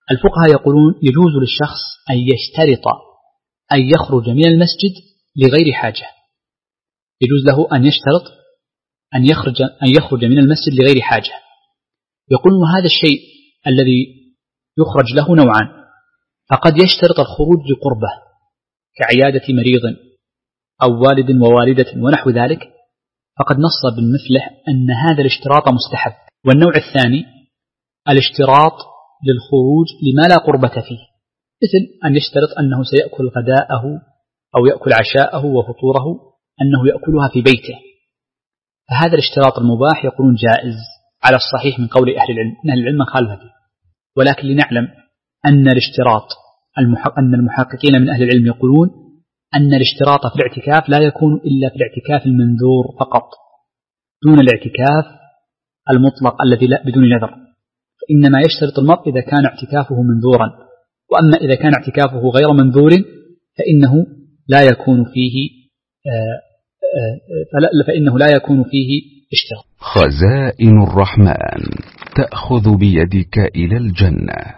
الفقهاء يقولون يجوز للشخص أن يشترط أن يخرج من المسجد لغير حاجة، يجوز له أن يشترط أن يخرج من المسجد لغير حاجة. يقولون هذا الشيء الذي يخرج له نوعان، فقد يشترط الخروج لقربة كعيادة مريض أو والد ووالدة ونحو ذلك، فقد نص بالمفلح أن هذا الاشتراط مستحب. والنوع الثاني الاشتراط للخروج لما لا قربة فيه، مثل أن يشترط أنه سيأكل غداءه أو يأكل عشاءه وفطوره أنه يأكلها في بيته، فهذا الاشتراط المباح يقولون جائز على الصحيح من قول أهل العلم، أهل العلم خالف فيه. ولكن لنعلم أن أن المحققين من أهل العلم يقولون أن الاشتراط في الاعتكاف لا يكون إلا في الاعتكاف المنذور فقط، دون الاعتكاف المطلق الذي لا بدون نذر، فإنما يشترط المرء إذا كان اعتكافه منذورا، وأما إذا كان اعتكافه غير منذور فإنه لا يكون فيه اشتراط. خزائن الرحمن تأخذ بيدك إلى الجنة.